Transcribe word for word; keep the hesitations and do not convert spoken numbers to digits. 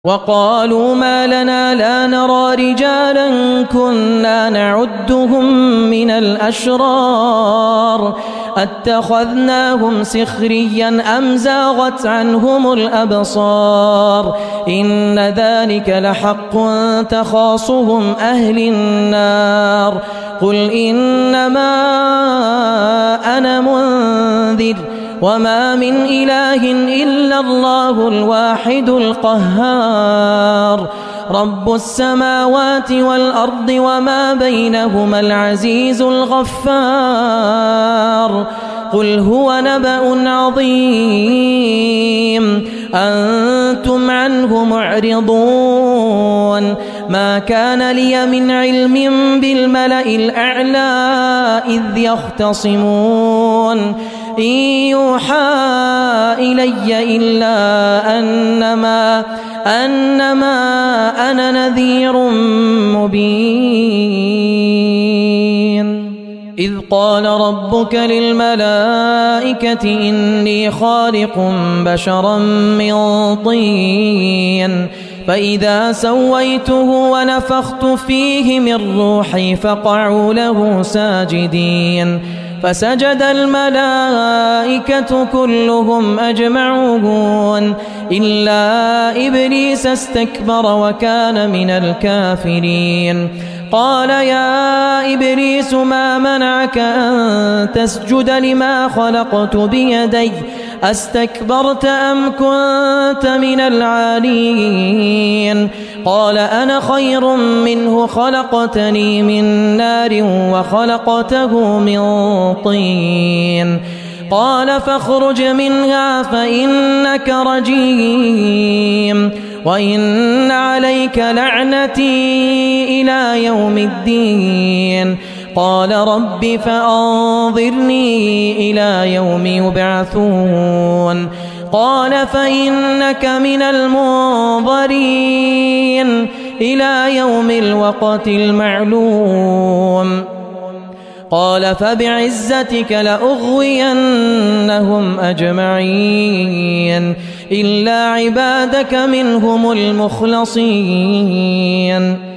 وقالوا ما لنا لا نرى رجالا كنا نعدهم من الأشرار أتخذناهم سخريا أم زاغت عنهم الأبصار إن ذلك لحق تخاصم أهل النار قل إنما أنا منذر وما من إله إلا الله الواحد القهار رب السماوات والأرض وما بينهما العزيز الغفار قل هو نبأ عظيم أنتم عنه معرضون ما كان لي من علم بالملأ الأعلى إذ يختصمون إن يوحى إلي إلا أنما أنما أنا نذير مبين إذ قال ربك للملائكة إني خالق بشرا من طين فإذا سويته ونفخت فيه من روحي فقعوا له ساجدين فسجد الملائكة كلهم أجمعون إلا إبليس استكبر وكان من الكافرين قال يا إبليس ما منعك أن تسجد لما خلقت بيدي أستكبرت أم كنت من العالين قال أنا خير منه خلقتني من نار وخلقته من طين قال فاخرج منها فإنك رجيم وإن عليك لعنتي إلى يوم الدين قال رب فأنظرني إلى يوم يبعثون قال فإنك من المنظرين إلى يوم الوقت المعلوم قال فبعزتك لأغوينهم أجمعين إلا عبادك منهم المخلصين